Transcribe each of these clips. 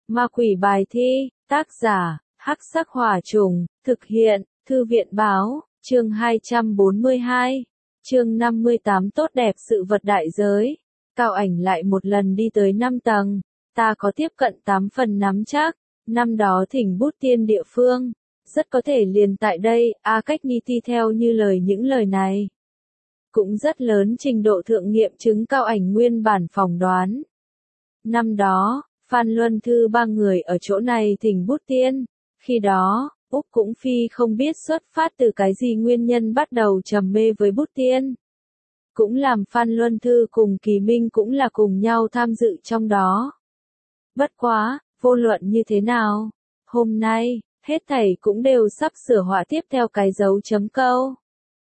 Ma quỷ bài thi, tác giả, Hắc Sắc Hỏa Trùng, thực hiện, Thư viện báo, chương 242, chương 58 tốt đẹp sự vật đại giới. Cao Ảnh lại một lần đi tới 5 tầng, ta có tiếp cận 8 phần nắm chắc, năm đó thỉnh bút tiên địa phương, rất có thể liền tại đây, A Cách Ni Ti theo như lời những lời này. Cũng rất lớn trình độ thượng nghiệm chứng Cao Ảnh nguyên bản phỏng đoán. Năm đó, Phan Luân Thư ba người ở chỗ này thỉnh bút tiên, khi đó, Úc cũng phi không biết xuất phát từ cái gì nguyên nhân bắt đầu trầm mê với bút tiên. Cũng làm Phan Luân Thư cùng Kỳ Minh cũng là cùng nhau tham dự trong đó. Bất quá, vô luận như thế nào, hôm nay, hết thảy cũng đều sắp sửa họa tiếp theo cái dấu chấm câu.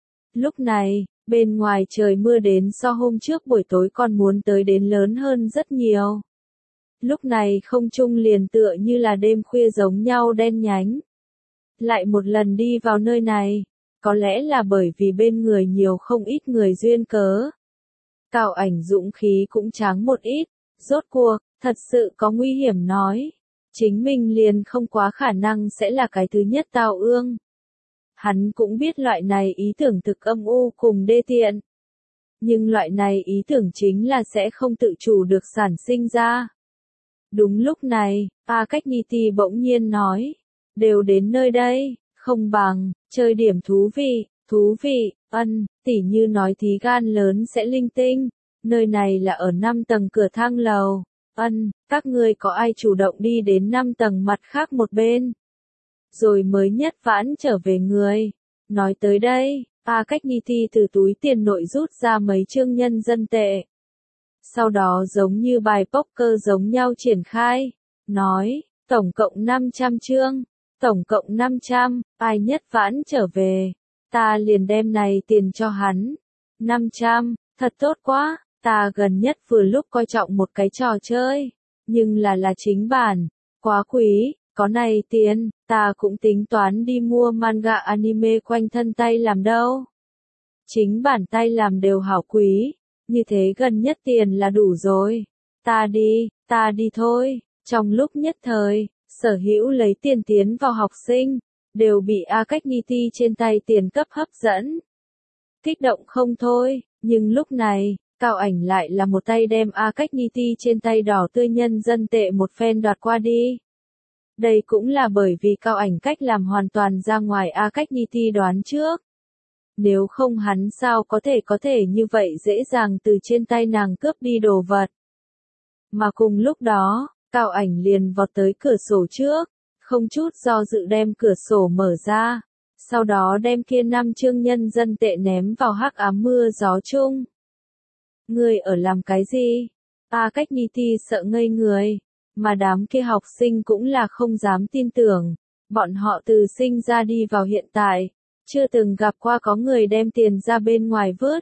Lúc này, bên ngoài trời mưa đến so hôm trước buổi tối còn muốn tới đến lớn hơn rất nhiều. Lúc này không trung liền tựa như là đêm khuya giống nhau đen nhánh. Lại một lần đi vào nơi này, có lẽ là bởi vì bên người nhiều không ít người duyên cớ. Cao Ảnh dũng khí cũng tráng một ít, rốt cuộc, thật sự có nguy hiểm nói. Chính mình liền không quá khả năng sẽ là cái thứ nhất tao ương. Hắn cũng biết loại này ý tưởng thực âm u cùng đê tiện. Nhưng loại này ý tưởng chính là sẽ không tự chủ được sản sinh ra. Đúng lúc này, A Cách Ni Ti bỗng nhiên nói, đều đến nơi đây, không bằng, chơi điểm thú vị, tỉ như nói thí gan lớn sẽ linh tinh, nơi này là ở 5 tầng cửa thang lầu, các ngươi có ai chủ động đi đến 5 tầng mặt khác một bên, rồi mới nhất vãn trở về người, nói tới đây, A Cách Ni Ti từ túi tiền nội rút ra mấy chương nhân dân tệ. Sau đó giống như bài poker giống nhau triển khai, nói, tổng cộng 500 chương, tổng cộng 500, ai nhất vãn trở về, ta liền đem này tiền cho hắn. 500, thật tốt quá, ta gần nhất vừa lúc coi trọng một cái trò chơi, nhưng là chính bản, quá quý, có này tiền, ta cũng tính toán đi mua manga anime quanh thân tay làm đâu. Chính bản tay làm đều hảo quý. Như thế gần nhất tiền là đủ rồi. Ta đi thôi. Trong lúc nhất thời, sở hữu lấy tiền tiến vào học sinh, đều bị A Cách Ni Ti trên tay tiền cấp hấp dẫn. Kích động không thôi, nhưng lúc này, Cao Ảnh lại là một tay đem A Cách Ni Ti trên tay đỏ tươi nhân dân tệ một phen đoạt qua đi. Đây cũng là bởi vì Cao Ảnh cách làm hoàn toàn ra ngoài A Cách Ni Ti đoán trước. Nếu không hắn sao có thể như vậy dễ dàng từ trên tay nàng cướp đi đồ vật. Mà cùng lúc đó, Cao Ảnh liền vọt tới cửa sổ trước, không chút do dự đem cửa sổ mở ra, sau đó đem kia 5 chương nhân dân tệ ném vào hắc ám mưa gió chung. Người ở làm cái gì? A Cách Ni Ti sợ ngây người, mà đám kia học sinh cũng là không dám tin tưởng, bọn họ từ sinh ra đi vào hiện tại. Chưa từng gặp qua có người đem tiền ra bên ngoài vớt.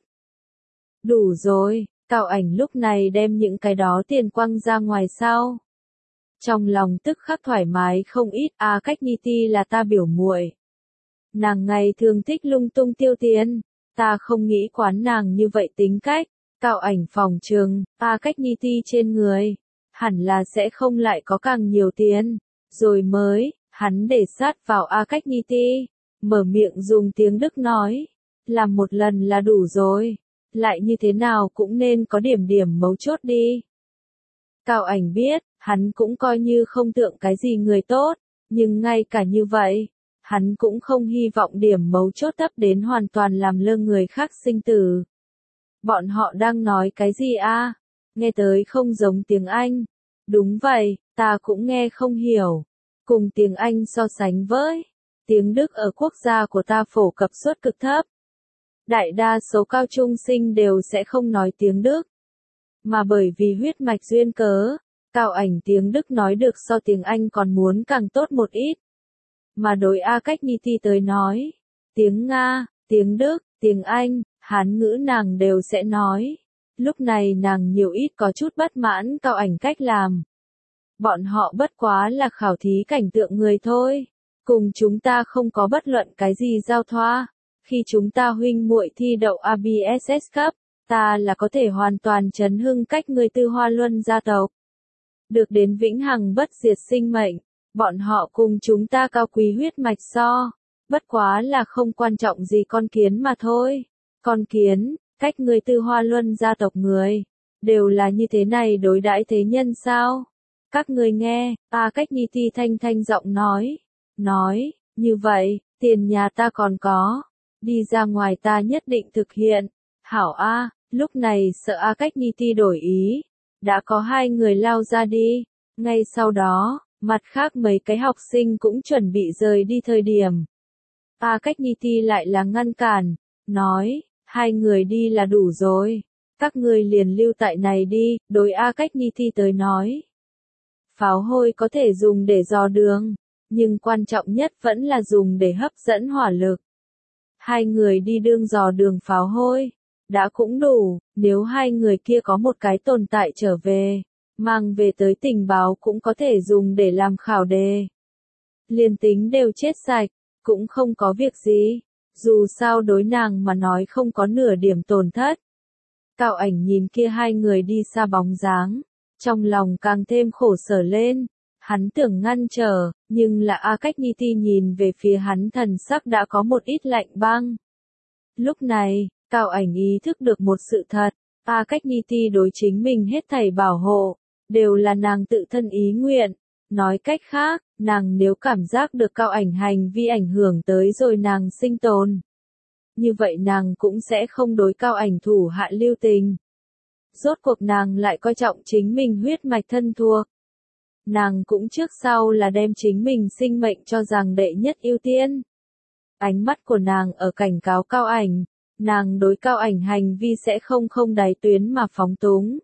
Đủ rồi, Cao Ảnh lúc này đem những cái đó tiền quăng ra ngoài sau. Trong lòng tức khắc thoải mái không ít, A Cách Ni Ti là ta biểu muội. Nàng ngày thường thích lung tung tiêu tiền, ta không nghĩ quán nàng như vậy tính cách. Cao Ảnh phòng trường, A Cách Ni Ti trên người, hẳn là sẽ không lại có càng nhiều tiền, rồi mới, hắn để sát vào A Cách Ni Ti. Mở miệng dùng tiếng Đức nói, làm một lần là đủ rồi, lại như thế nào cũng nên có điểm mấu chốt đi. Cao Ảnh biết, hắn cũng coi như không tượng cái gì người tốt, nhưng ngay cả như vậy, hắn cũng không hy vọng điểm mấu chốt thấp đến hoàn toàn làm lơ người khác sinh tử. Bọn họ đang nói cái gì a? Nghe tới không giống tiếng Anh. Đúng vậy, ta cũng nghe không hiểu. Cùng tiếng Anh so sánh với tiếng Đức ở quốc gia của ta phổ cập suất cực thấp. Đại đa số cao trung sinh đều sẽ không nói tiếng Đức. Mà bởi vì huyết mạch duyên cớ, Cao Ảnh tiếng Đức nói được so tiếng Anh còn muốn càng tốt một ít. Mà đối A Cách Ni Ti tới nói, tiếng Nga, tiếng Đức, tiếng Anh, Hán ngữ nàng đều sẽ nói. Lúc này nàng nhiều ít có chút bất mãn Cao Ảnh cách làm. Bọn họ bất quá là khảo thí cảnh tượng người thôi. Cùng chúng ta không có bất luận cái gì giao thoa. Khi chúng ta huynh muội thi đậu ABSS cấp, ta là có thể hoàn toàn chấn hưng cách người Tư Hoa Luân gia tộc. được đến vĩnh hằng bất diệt sinh mệnh. Bọn họ cùng chúng ta cao quý huyết mạch so, bất quá là không quan trọng gì con kiến mà thôi. Con kiến, cách người Tư Hoa Luân gia tộc người, đều là như thế này đối đãi thế nhân sao? Các người nghe, A Cách Nhi Ti thanh thanh giọng nói, như vậy, tiền nhà ta còn có, đi ra ngoài ta nhất định thực hiện. Hảo A, lúc này sợ A Cách Nhi Ti đổi ý, đã có hai người lao ra đi, ngay sau đó, mặt khác mấy cái học sinh cũng chuẩn bị rời đi thời điểm. A Cách Nhi Ti lại là ngăn cản, nói, hai người đi là đủ rồi, các người liền lưu tại này đi, đối A Cách Nhi Ti tới nói. Pháo hôi có thể dùng để dò đường, nhưng quan trọng nhất vẫn là dùng để hấp dẫn hỏa lực. Hai người đi đương dò đường pháo hôi, đã cũng đủ, nếu hai người kia có một cái tồn tại trở về, mang về tới tình báo cũng có thể dùng để làm khảo đề. Liên tính đều chết sạch, cũng không có việc gì, dù sao đối nàng mà nói không có nửa điểm tổn thất. Cao Ảnh nhìn kia hai người đi xa bóng dáng, trong lòng càng thêm khổ sở lên, hắn tưởng ngăn trở, nhưng là A Cách Nhi Ti nhìn về phía hắn thần sắc đã có một ít lạnh băng. Lúc này, Cao Ảnh ý thức được một sự thật, A Cách Nhi Ti đối chính mình hết thảy bảo hộ, đều là nàng tự thân ý nguyện. Nói cách khác, nàng nếu cảm giác được Cao Ảnh hành vi ảnh hưởng tới rồi nàng sinh tồn, như vậy nàng cũng sẽ không đối Cao Ảnh thủ hạ lưu tình. Rốt cuộc nàng lại coi trọng chính mình huyết mạch thân thuộc. Nàng cũng trước sau là đem chính mình sinh mệnh cho rằng đệ nhất ưu tiên. Ánh mắt của nàng ở cảnh cáo Cao Ảnh, nàng đối Cao Ảnh hành vi sẽ không đáy tuyến mà phóng túng.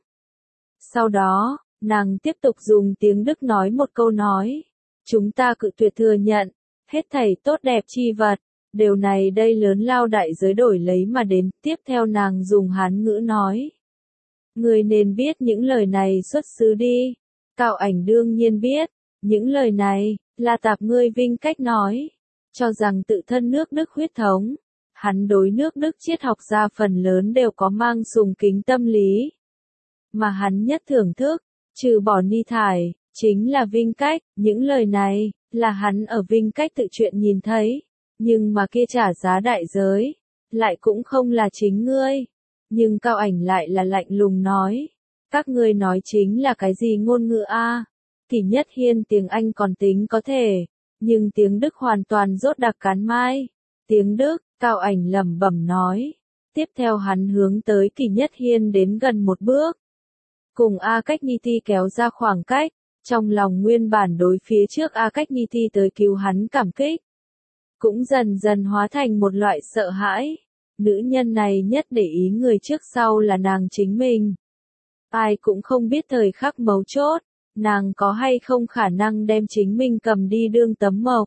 Sau đó, nàng tiếp tục dùng tiếng Đức nói một câu nói. Chúng ta cự tuyệt thừa nhận, hết thảy tốt đẹp chi vật, điều này đây lớn lao đại giới đổi lấy mà đến. Tiếp theo nàng dùng Hán ngữ nói. Người nên biết những lời này xuất xứ đi. Cao Ảnh đương nhiên biết, những lời này, là tạp ngươi Vinh cách nói. Cho rằng tự thân nước Đức huyết thống. Hắn đối nước Đức triết học gia phần lớn đều có mang sùng kính tâm lý. Mà hắn nhất thưởng thức, trừ bỏ ni thải, chính là Vinh cách. Những lời này, là hắn ở Vinh cách tự truyện nhìn thấy. Nhưng mà kia trả giá đại giới, lại cũng không là chính ngươi. Nhưng Cao Ảnh lại là lạnh lùng nói. Các ngươi nói chính là cái gì ngôn ngữ a? Kỷ Nhất Hiên tiếng Anh còn tính có thể, nhưng tiếng Đức hoàn toàn rốt đặc cán mai. Tiếng Đức, Cao Ảnh lẩm bẩm nói. Tiếp theo hắn hướng tới Kỷ Nhất Hiên đến gần một bước. Cùng A Cách Nhi Ti kéo ra khoảng cách, trong lòng nguyên bản đối phía trước A Cách Nhi Ti tới cứu hắn cảm kích. Cũng dần dần hóa thành một loại sợ hãi. Nữ nhân này nhất để ý người trước sau là nàng chính mình. Ai cũng không biết thời khắc mấu chốt, nàng có hay không khả năng đem chính mình cầm đi đương tấm mộc.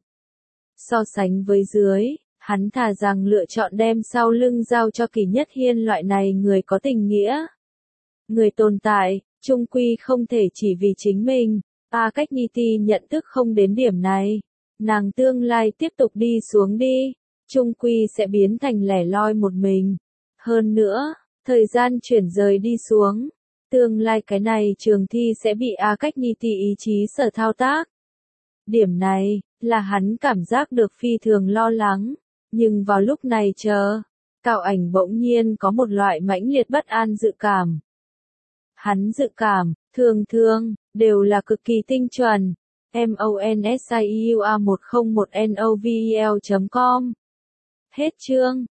So sánh với dưới, hắn thà rằng lựa chọn đem sau lưng giao cho Kỷ Nhất Hiên loại này người có tình nghĩa. Người tồn tại, chung quy không thể chỉ vì chính mình. A Cách Nhi Ti nhận thức không đến điểm này. Nàng tương lai tiếp tục đi xuống đi, chung quy sẽ biến thành lẻ loi một mình. Hơn nữa, thời gian chuyển rời đi xuống. Tương lai cái này trường thi sẽ bị A Cách Nhi Ti ý chí sở thao tác. Điểm này, là hắn cảm giác được phi thường lo lắng. Nhưng vào lúc này Cao Ảnh bỗng nhiên có một loại mãnh liệt bất an dự cảm. Hắn dự cảm, thường đều là cực kỳ tinh chuẩn. MONSIUA101NOVEL.com Hết chương.